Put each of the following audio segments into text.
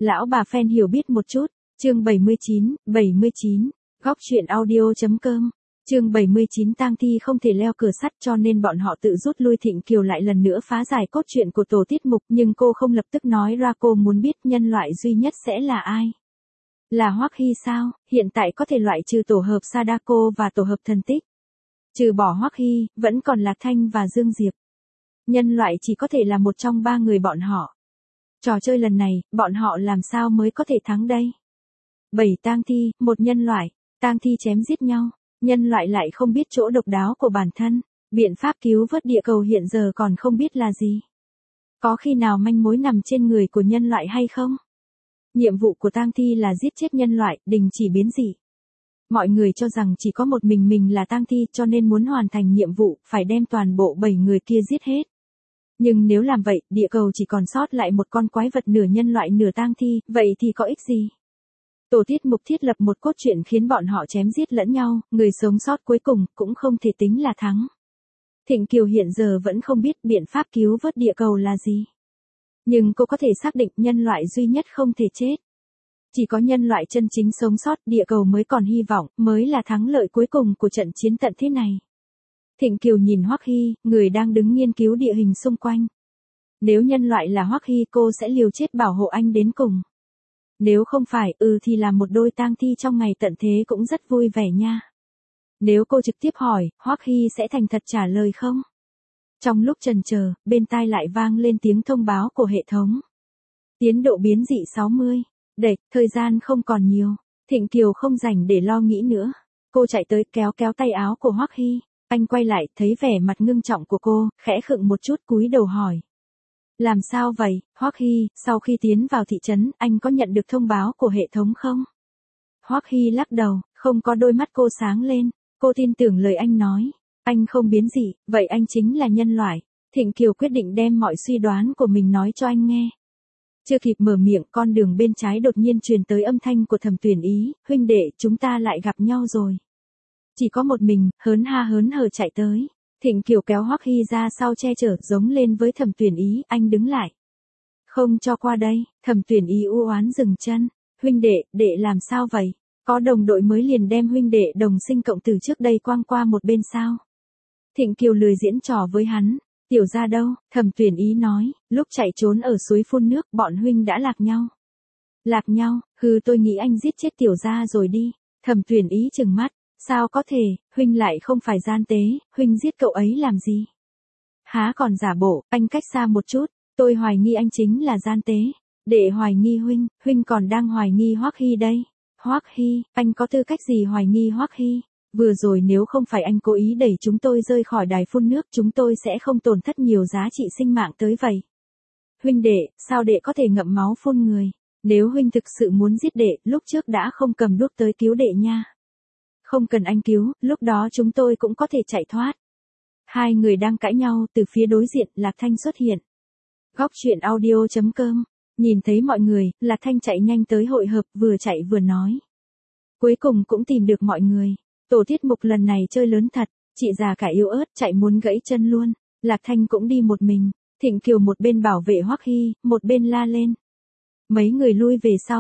Lão bà fan hiểu biết một chút, chương 79, góc truyện audio.com, chương 79 tang thi không thể leo cửa sắt cho nên bọn họ tự rút lui. Thịnh Kiều lại lần nữa phá giải cốt truyện của tổ tiết mục nhưng cô không lập tức nói ra cô muốn biết nhân loại duy nhất sẽ là ai. Là Hoắc Hy sao? Hiện tại có thể loại trừ tổ hợp Sadako và tổ hợp Thần Tích. Trừ bỏ Hoắc Hy, vẫn còn Lạc Thanh và Dương Diệp. Nhân loại chỉ có thể là một trong ba người bọn họ. Trò chơi lần này, bọn họ làm sao mới có thể thắng đây? 7 tang thi, một nhân loại, tang thi chém giết nhau, nhân loại lại không biết chỗ độc đáo của bản thân, biện pháp cứu vớt địa cầu hiện giờ còn không biết là gì. Có khi nào manh mối nằm trên người của nhân loại hay không? Nhiệm vụ của tang thi là giết chết nhân loại, đình chỉ biến dị. Mọi người cho rằng chỉ có một mình là tang thi cho nên muốn hoàn thành nhiệm vụ, phải đem toàn bộ 7 người kia giết hết. Nhưng nếu làm vậy, địa cầu chỉ còn sót lại một con quái vật nửa nhân loại nửa tang thi, vậy thì có ích gì? Tổ tiết mục thiết lập một cốt truyện khiến bọn họ chém giết lẫn nhau, người sống sót cuối cùng cũng không thể tính là thắng. Thịnh Kiều hiện giờ vẫn không biết biện pháp cứu vớt địa cầu là gì. Nhưng cô có thể xác định nhân loại duy nhất không thể chết. Chỉ có nhân loại chân chính sống sót, địa cầu mới còn hy vọng, mới là thắng lợi cuối cùng của trận chiến tận thế này. Thịnh Kiều nhìn Hoắc Hy, người đang đứng nghiên cứu địa hình xung quanh. Nếu nhân loại là Hoắc Hy cô sẽ liều chết bảo hộ anh đến cùng. Nếu không phải, thì làm một đôi tang thi trong ngày tận thế cũng rất vui vẻ nha. Nếu cô trực tiếp hỏi, Hoắc Hy sẽ thành thật trả lời không? Trong lúc chần chờ, bên tai lại vang lên tiếng thông báo của hệ thống. Tiến độ biến dị 60. Đệt, thời gian không còn nhiều. Thịnh Kiều không rảnh để lo nghĩ nữa. Cô chạy tới kéo tay áo của Hoắc Hy. Anh quay lại, thấy vẻ mặt ngưng trọng của cô, khẽ khựng một chút cúi đầu hỏi. Làm sao vậy, Hoắc Hy, sau khi tiến vào thị trấn, anh có nhận được thông báo của hệ thống không? Hoắc Hy lắc đầu, không có. Đôi mắt cô sáng lên, cô tin tưởng lời anh nói. Anh không biến dị, vậy anh chính là nhân loại. Thịnh Kiều quyết định đem mọi suy đoán của mình nói cho anh nghe. Chưa kịp mở miệng, con đường bên trái đột nhiên truyền tới âm thanh của Thẩm Tuyển Ý, huynh đệ, chúng ta lại gặp nhau rồi. Chỉ có một mình, hớn hở chạy tới. Thịnh Kiều kéo Hoắc Hy ra sau che chở, giống lên với Thẩm Tuyển Ý, anh đứng lại. Không cho qua đây. Thẩm Tuyển Ý u oán dừng chân. Huynh đệ làm sao vậy? Có đồng đội mới liền đem huynh đệ đồng sinh cộng tử trước đây quăng qua một bên sao? Thịnh Kiều lười diễn trò với hắn. Tiểu gia đâu? Thẩm Tuyển Ý nói, lúc chạy trốn ở suối phun nước, bọn huynh đã lạc nhau. Lạc nhau? Tôi nghĩ anh giết chết tiểu gia rồi đi. Thẩm Tuyển Ý trừng mắt. Sao có thể, huynh lại không phải gian tế, huynh giết cậu ấy làm gì? Há còn giả bộ, anh cách xa một chút, tôi hoài nghi anh chính là gian tế. Để hoài nghi huynh còn đang hoài nghi Hoắc Hy đây. Hoắc Hy, anh có tư cách gì hoài nghi Hoắc Hy? Vừa rồi nếu không phải anh cố ý đẩy chúng tôi rơi khỏi đài phun nước, chúng tôi sẽ không tổn thất nhiều giá trị sinh mạng tới vậy. Huynh đệ, sao đệ có thể ngậm máu phun người? Nếu huynh thực sự muốn giết đệ, lúc trước đã không cầm đuốc tới cứu đệ nha. Không cần anh cứu, lúc đó chúng tôi cũng có thể chạy thoát. Hai người đang cãi nhau, từ phía đối diện, Lạc Thanh xuất hiện. Góc truyện audio.com, nhìn thấy mọi người, Lạc Thanh chạy nhanh tới hội hợp, vừa chạy vừa nói. Cuối cùng cũng tìm được mọi người. Tổ tiết mục lần này chơi lớn thật, chị già cả yếu ớt, chạy muốn gãy chân luôn. Lạc Thanh cũng đi một mình, Thịnh Kiều một bên bảo vệ Hoắc Hy, một bên la lên. Mấy người lui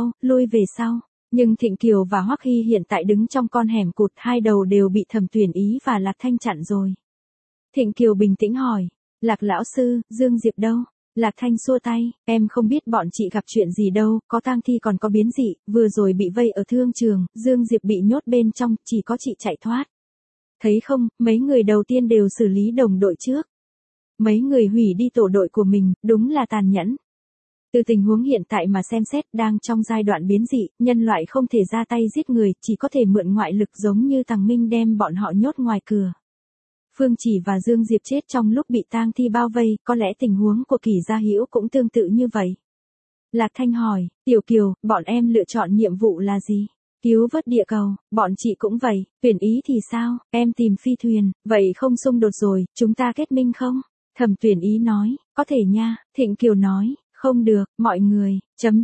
về sau. Nhưng Thịnh Kiều và Hoắc Hy hiện tại đứng trong con hẻm cụt, hai đầu đều bị Thẩm Tuyển Ý và Lạc Thanh chặn rồi. Thịnh Kiều bình tĩnh hỏi, Lạc lão sư, Dương Diệp đâu? Lạc Thanh xua tay, em không biết bọn chị gặp chuyện gì đâu, có tang thi còn có biến dị, vừa rồi bị vây ở thương trường, Dương Diệp bị nhốt bên trong, chỉ có chị chạy thoát. Thấy không, mấy người đầu tiên đều xử lý đồng đội trước. Mấy người hủy đi tổ đội của mình, đúng là tàn nhẫn. Từ tình huống hiện tại mà xem xét, đang trong giai đoạn biến dị, nhân loại không thể ra tay giết người, chỉ có thể mượn ngoại lực giống như Tằng Minh đem bọn họ nhốt ngoài cửa. Phương Chỉ và Dương Diệp chết trong lúc bị tang thi bao vây, có lẽ tình huống của Kỳ Gia Hữu cũng tương tự như vậy. Lạc Thanh hỏi, Tiểu Kiều, bọn em lựa chọn nhiệm vụ là gì? Cứu vớt địa cầu, bọn chị cũng vậy, Tuyển Ý thì sao, em tìm phi thuyền, vậy không xung đột rồi, chúng ta kết minh không? Thẩm Tuyển Ý nói, có thể nha. Thịnh Kiều nói, không được, mọi người,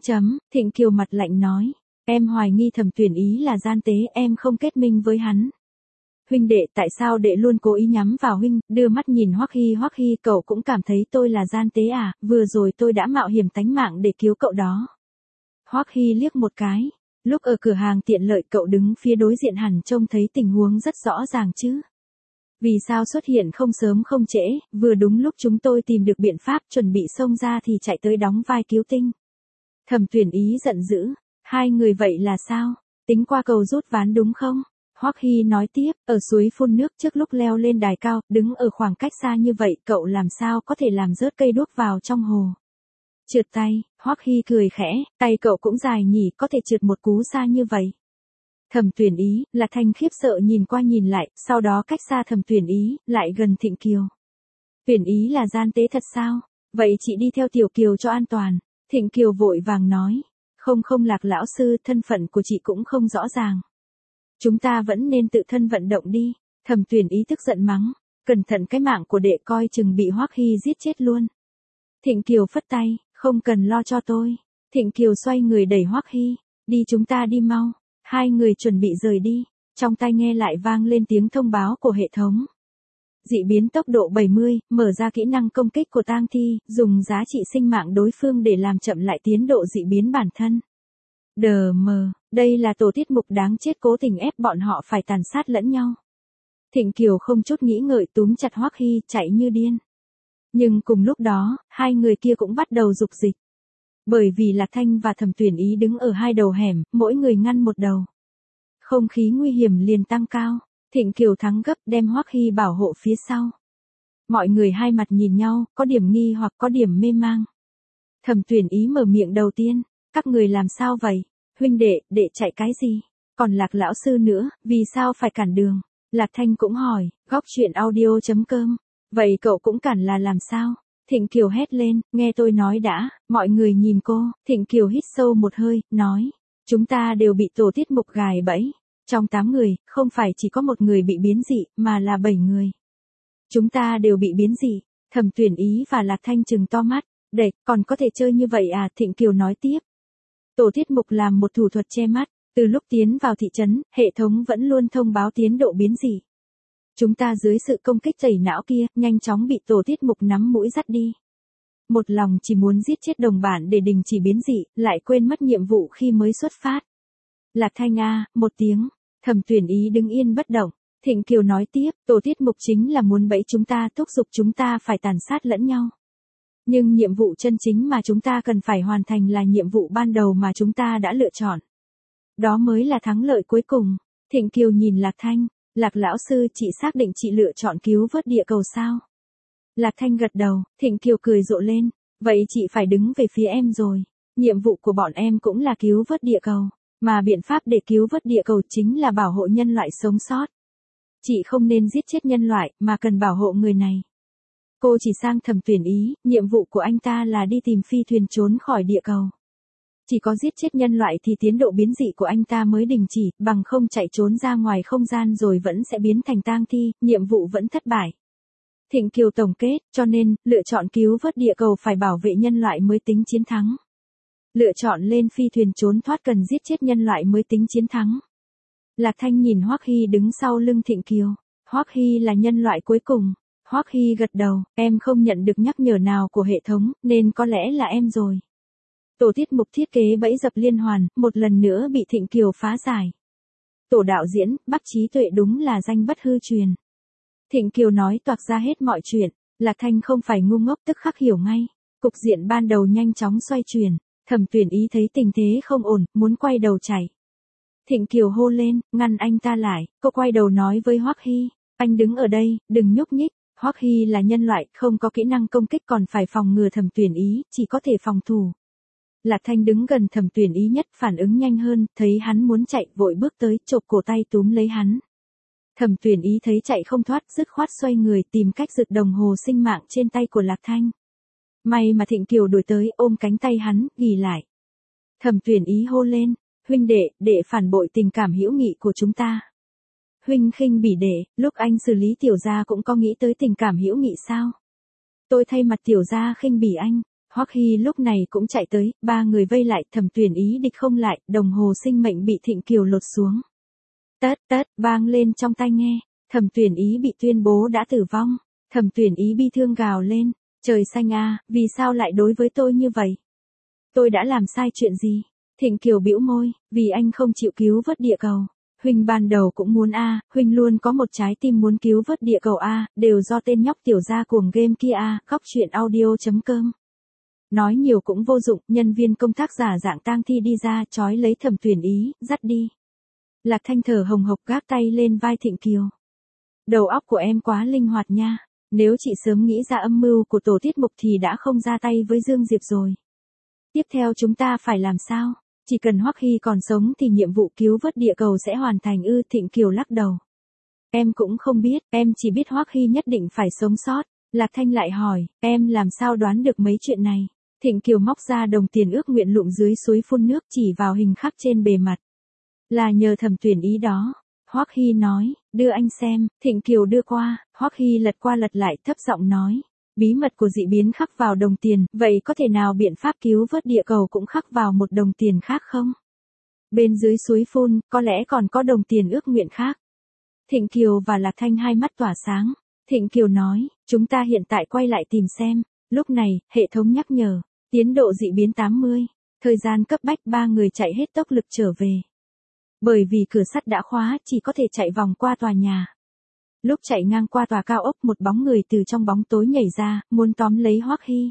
Thịnh Kiều mặt lạnh nói, em hoài nghi Thẩm Tuyển Ý là gian tế, em không kết minh với hắn. Huynh đệ, tại sao đệ luôn cố ý nhắm vào huynh? Đưa mắt nhìn Hoắc Hy, cậu cũng cảm thấy tôi là gian tế à? Vừa rồi tôi đã mạo hiểm tánh mạng để cứu cậu đó. Hoắc Hy liếc một cái. Lúc ở cửa hàng tiện lợi cậu đứng phía đối diện hẳn trông thấy tình huống rất rõ ràng chứ. Vì sao xuất hiện không sớm không trễ, vừa đúng lúc chúng tôi tìm được biện pháp chuẩn bị xông ra thì chạy tới đóng vai cứu tinh. Thẩm Tuyển Ý giận dữ, hai người vậy là sao, tính qua cầu rút ván đúng không? Hoắc Hy nói tiếp, ở suối phun nước trước lúc leo lên đài cao, đứng ở khoảng cách xa như vậy cậu làm sao có thể làm rớt cây đuốc vào trong hồ. Trượt tay, Hoắc Hy cười khẽ, tay cậu cũng dài nhỉ, có thể trượt một cú xa như vậy. Thẩm Tuyển Ý, Lạc Thanh khiếp sợ nhìn qua nhìn lại, sau đó cách xa Thẩm Tuyển Ý, lại gần Thịnh Kiều. Tuyển Ý là gian tế thật sao? Vậy chị đi theo Tiểu Kiều cho an toàn. Thịnh Kiều vội vàng nói. Không Lạc lão sư, thân phận của chị cũng không rõ ràng. Chúng ta vẫn nên tự thân vận động đi. Thẩm Tuyển Ý tức giận mắng. Cẩn thận cái mạng của đệ coi chừng bị Hoắc Hy giết chết luôn. Thịnh Kiều phất tay, không cần lo cho tôi. Thịnh Kiều xoay người đẩy Hoắc Hy. Đi chúng ta đi mau. Hai người chuẩn bị rời đi. Trong tai nghe lại vang lên tiếng thông báo của hệ thống. Dị biến tốc độ 70, mở ra kỹ năng công kích của tang thi, dùng giá trị sinh mạng đối phương để làm chậm lại tiến độ dị biến bản thân. Đờ mờ, đây là tổ tiết mục đáng chết cố tình ép bọn họ phải tàn sát lẫn nhau. Thịnh Kiều không chút nghĩ ngợi túm chặt Hoắc Hy chạy như điên. Nhưng cùng lúc đó, hai người kia cũng bắt đầu dục dịch. Bởi vì Lạc Thanh và Thẩm Tuyển Ý đứng ở hai đầu hẻm, mỗi người ngăn một đầu. Không khí nguy hiểm liền tăng cao. Thịnh Kiều thắng gấp đem Hoắc Hy bảo hộ phía sau. Mọi người hai mặt nhìn nhau, có điểm nghi hoặc có điểm mê mang. Thẩm Tuyển Ý mở miệng đầu tiên, các người làm sao vậy? Huynh đệ chạy cái gì? Còn Lạc lão sư nữa, vì sao phải cản đường? Lạc Thanh cũng hỏi, góc chuyện audio.com. Vậy cậu cũng cản là làm sao? Thịnh Kiều hét lên, nghe tôi nói đã, mọi người nhìn cô. Thịnh Kiều hít sâu một hơi, nói, chúng ta đều bị tổ tiết mục gài bẫy. Trong 8 người, không phải chỉ có một người bị biến dị, mà là 7 người. Chúng ta đều bị biến dị. Thẩm Tuyển Ý và Lạc Thanh trừng to mắt. Đệ, còn có thể chơi như vậy à? Thịnh Kiều nói tiếp. Tổ tiết mục làm một thủ thuật che mắt. Từ lúc tiến vào thị trấn, hệ thống vẫn luôn thông báo tiến độ biến dị. Chúng ta dưới sự công kích tẩy não kia, nhanh chóng bị tổ tiết mục nắm mũi dắt đi. Một lòng chỉ muốn giết chết đồng bạn để đình chỉ biến dị, lại quên mất nhiệm vụ khi mới xuất phát. Lạc Thanh a, một tiếng. Thẩm Tuyển Ý đứng yên bất động. Thịnh Kiều nói tiếp, tổ tiết mục chính là muốn bẫy chúng ta, thúc giục chúng ta phải tàn sát lẫn nhau. Nhưng nhiệm vụ chân chính mà chúng ta cần phải hoàn thành là nhiệm vụ ban đầu mà chúng ta đã lựa chọn. Đó mới là thắng lợi cuối cùng. Thịnh Kiều nhìn Lạc Thanh. Lạc lão sư, chị xác định chị lựa chọn cứu vớt địa cầu sao? Lạc Thanh gật đầu. Thịnh Kiều cười rộ lên. Vậy chị phải đứng về phía em rồi. Nhiệm vụ của bọn em cũng là cứu vớt địa cầu. Mà biện pháp để cứu vớt địa cầu chính là bảo hộ nhân loại sống sót. Chị không nên giết chết nhân loại, mà cần bảo hộ người này. Cô chỉ sang Thẩm Tuyển Ý, nhiệm vụ của anh ta là đi tìm phi thuyền trốn khỏi địa cầu. Chỉ có giết chết nhân loại thì tiến độ biến dị của anh ta mới đình chỉ, bằng không chạy trốn ra ngoài không gian rồi vẫn sẽ biến thành tang thi, nhiệm vụ vẫn thất bại. Thịnh Kiều tổng kết, cho nên, lựa chọn cứu vớt địa cầu phải bảo vệ nhân loại mới tính chiến thắng. Lựa chọn lên phi thuyền trốn thoát cần giết chết nhân loại mới tính chiến thắng. Lạc Thanh nhìn Hoắc Hy đứng sau lưng Thịnh Kiều. Hoắc Hy là nhân loại cuối cùng. Hoắc Hy gật đầu, em không nhận được nhắc nhở nào của hệ thống, nên có lẽ là em rồi. Tổ tiết mục thiết kế bẫy dập liên hoàn, một lần nữa bị Thịnh Kiều phá giải. Tổ đạo diễn, Bắc Trí Tuệ đúng là danh bất hư truyền. Thịnh Kiều nói toạc ra hết mọi chuyện. Lạc Thanh không phải ngu ngốc tức khắc hiểu ngay. Cục diện ban đầu nhanh chóng xoay chuyển. Thẩm Tuyển Ý thấy tình thế không ổn, muốn quay đầu chạy. Thịnh Kiều hô lên, ngăn anh ta lại. Cô quay đầu nói với Hoắc Hy, anh đứng ở đây, đừng nhúc nhích. Hoắc Hy là nhân loại, không có kỹ năng công kích còn phải phòng ngừa Thẩm Tuyển Ý, chỉ có thể phòng thủ. Lạc Thanh đứng gần Thẩm Tuyển Ý nhất, phản ứng nhanh hơn, thấy hắn muốn chạy, vội bước tới, chộp cổ tay túm lấy hắn. Thẩm Tuyển Ý thấy chạy không thoát, dứt khoát xoay người tìm cách giật đồng hồ sinh mạng trên tay của Lạc Thanh. May mà Thịnh Kiều đuổi tới, ôm cánh tay hắn, ghì lại. Thẩm Tuyển Ý hô lên, huynh đệ phản bội tình cảm hữu nghị của chúng ta. Huynh khinh bỉ đệ, lúc anh xử lý tiểu gia cũng có nghĩ tới tình cảm hữu nghị sao? Tôi thay mặt tiểu gia khinh bỉ anh. Hoắc Hy lúc này cũng chạy tới, ba người vây lại, Thẩm Tuyển Ý địch không lại, đồng hồ sinh mệnh bị Thịnh Kiều lột xuống. Tất, vang lên trong tai nghe, Thẩm Tuyển Ý bị tuyên bố đã tử vong. Thẩm Tuyển Ý bi thương gào lên, trời xanh a, vì sao lại đối với tôi như vậy? Tôi đã làm sai chuyện gì? Thịnh Kiều bĩu môi, vì anh không chịu cứu vớt địa cầu. Huynh ban đầu cũng muốn huynh luôn có một trái tim muốn cứu vớt địa cầu đều do tên nhóc tiểu gia cuồng game kia Góc truyện audio.com. Nói nhiều cũng vô dụng, nhân viên công tác giả dạng tang thi đi ra, trói lấy Thẩm Tuyển Ý, dắt đi. Lạc Thanh thở hồng hộc gác tay lên vai Thịnh Kiều. Đầu óc của em quá linh hoạt nha, nếu chị sớm nghĩ ra âm mưu của tổ tiết mục thì đã không ra tay với Dương Diệp rồi. Tiếp theo chúng ta phải làm sao? Chỉ cần Hoắc Hy còn sống thì nhiệm vụ cứu vớt địa cầu sẽ hoàn thành Thịnh Kiều lắc đầu. Em cũng không biết, em chỉ biết Hoắc Hy nhất định phải sống sót. Lạc Thanh lại hỏi, em làm sao đoán được mấy chuyện này? Thịnh Kiều móc ra đồng tiền ước nguyện lụm dưới suối phun nước chỉ vào hình khắc trên bề mặt. Là nhờ Thẩm Tuyển Ý đó. Hoắc Hy nói, đưa anh xem. Thịnh Kiều đưa qua, Hoắc Hy lật qua lật lại thấp giọng nói. Bí mật của dị biến khắc vào đồng tiền, vậy có thể nào biện pháp cứu vớt địa cầu cũng khắc vào một đồng tiền khác không? Bên dưới suối phun, có lẽ còn có đồng tiền ước nguyện khác. Thịnh Kiều và Lạc Thanh hai mắt tỏa sáng. Thịnh Kiều nói, chúng ta hiện tại quay lại tìm xem. Lúc này, hệ thống nhắc nhở, tiến độ dị biến 80. Thời gian cấp bách, ba người chạy hết tốc lực trở về. Bởi vì cửa sắt đã khóa, chỉ có thể chạy vòng qua tòa nhà. Lúc chạy ngang qua tòa cao ốc, một bóng người từ trong bóng tối nhảy ra, muốn tóm lấy Hoắc Hy.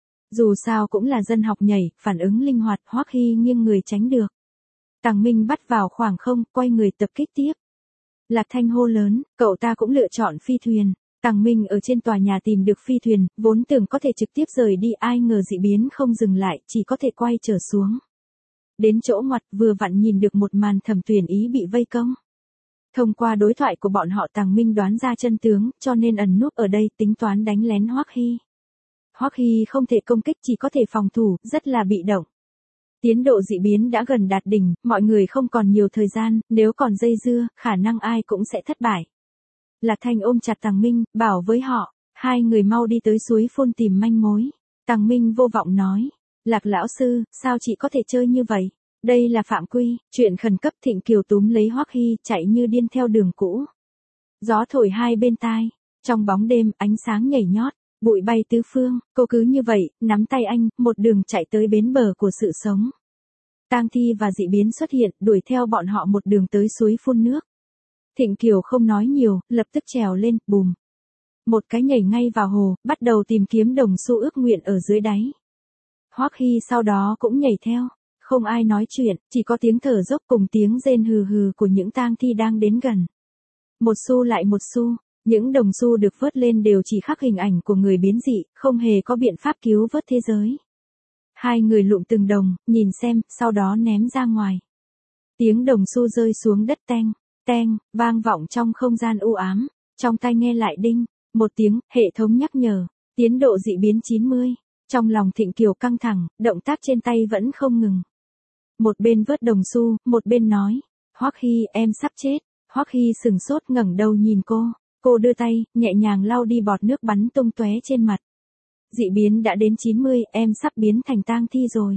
Dù sao cũng là dân học nhảy, phản ứng linh hoạt, Hoắc Hy nghiêng người tránh được. Tằng Minh bắt vào khoảng không, quay người tập kích tiếp. Lạc Thanh hô lớn, cậu ta cũng lựa chọn phi thuyền. Tằng Minh ở trên tòa nhà tìm được phi thuyền, vốn tưởng có thể trực tiếp rời đi, ai ngờ dị biến không dừng lại, chỉ có thể quay trở xuống. Đến chỗ ngoặt vừa vặn nhìn được một màn Thẩm Tuyển Ý bị vây công. Thông qua đối thoại của bọn họ, Tằng Minh đoán ra chân tướng, cho nên ẩn núp ở đây tính toán đánh lén Hoắc Hy. Hoắc Hy không thể công kích, chỉ có thể phòng thủ, rất là bị động. Tiến độ dị biến đã gần đạt đỉnh, mọi người không còn nhiều thời gian, nếu còn dây dưa, khả năng ai cũng sẽ thất bại. Lạc Thanh ôm chặt Tằng Minh, bảo với họ, hai người mau đi tới suối phun tìm manh mối. Tằng Minh vô vọng nói, Lạc lão sư, sao chị có thể chơi như vậy? Đây là phạm quy, chuyện khẩn cấp. Thịnh Kiều túm lấy Hoắc Hy, chạy như điên theo đường cũ. Gió thổi hai bên tai, trong bóng đêm, ánh sáng nhảy nhót, bụi bay tứ phương, cô cứ như vậy, nắm tay anh, một đường chạy tới bến bờ của sự sống. Tang thi và dị biến xuất hiện, đuổi theo bọn họ một đường tới suối phun nước. Thịnh Kiều không nói nhiều, lập tức trèo lên, bùm. Một cái nhảy ngay vào hồ, bắt đầu tìm kiếm đồng xu ước nguyện ở dưới đáy. Hoắc Hy sau đó cũng nhảy theo. Không ai nói chuyện, chỉ có tiếng thở dốc cùng tiếng rên hừ hừ của những tang thi đang đến gần. Một xu lại một xu, những đồng xu được vớt lên đều chỉ khắc hình ảnh của người biến dị, không hề có biện pháp cứu vớt thế giới. Hai người lụm từng đồng, nhìn xem, sau đó ném ra ngoài. Tiếng đồng xu rơi xuống đất teng, teng, vang vọng trong không gian u ám, trong tai nghe lại đinh, một tiếng, hệ thống nhắc nhở, tiến độ dị biến 90. Trong lòng Thịnh Kiều căng thẳng, động tác trên tay vẫn không ngừng. Một bên vớt đồng xu, một bên nói, Hoắc Hy, em sắp chết. Hoắc Hy sừng sốt ngẩng đầu nhìn cô đưa tay, nhẹ nhàng lau đi bọt nước bắn tung tóe trên mặt. Dị biến đã đến 90, em sắp biến thành tang thi rồi.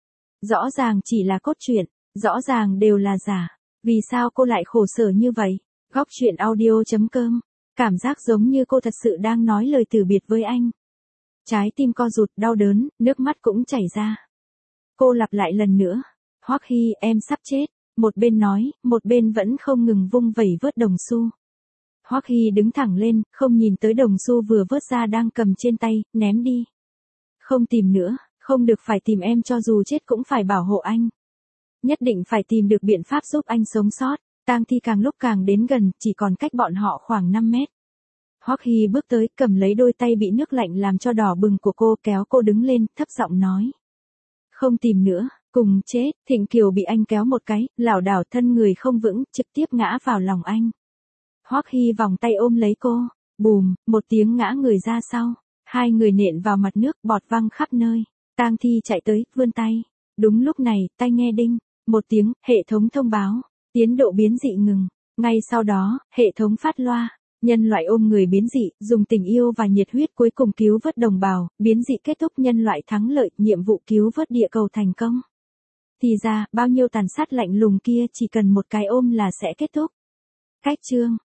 Rõ ràng chỉ là cốt truyện, rõ ràng đều là giả. Vì sao cô lại khổ sở như vậy? Góc truyện audio.com. Cảm giác giống như cô thật sự đang nói lời từ biệt với anh. Trái tim co rụt, đau đớn, nước mắt cũng chảy ra. Cô lặp lại lần nữa. Hoắc Hy, em sắp chết. Một bên nói, một bên vẫn không ngừng vung vẩy vớt đồng xu. Hoắc Hy đứng thẳng lên, không nhìn tới đồng xu vừa vớt ra đang cầm trên tay, ném đi. Không tìm nữa, không được, phải tìm em, cho dù chết cũng phải bảo hộ anh. Nhất định phải tìm được biện pháp giúp anh sống sót. Tang thi càng lúc càng đến gần, chỉ còn cách bọn họ khoảng 5 mét. Hoắc Hy bước tới, cầm lấy đôi tay bị nước lạnh làm cho đỏ bừng của cô, kéo cô đứng lên, thấp giọng nói. Không tìm nữa, cùng chết. Thịnh Kiều bị anh kéo một cái, lảo đảo thân người không vững, trực tiếp ngã vào lòng anh. Hoắc Hy vòng tay ôm lấy cô, bùm, một tiếng ngã người ra sau. Hai người nện vào mặt nước, bọt văng khắp nơi. Tang thi chạy tới, vươn tay. Đúng lúc này, tai nghe đinh, một tiếng, hệ thống thông báo, tiến độ biến dị ngừng. Ngay sau đó, hệ thống phát loa. Nhân loại ôm người biến dị, dùng tình yêu và nhiệt huyết cuối cùng cứu vớt đồng bào, biến dị kết thúc, nhân loại thắng lợi, nhiệm vụ cứu vớt địa cầu thành công. Thì ra, bao nhiêu tàn sát lạnh lùng kia chỉ cần một cái ôm là sẽ kết thúc. Cách chương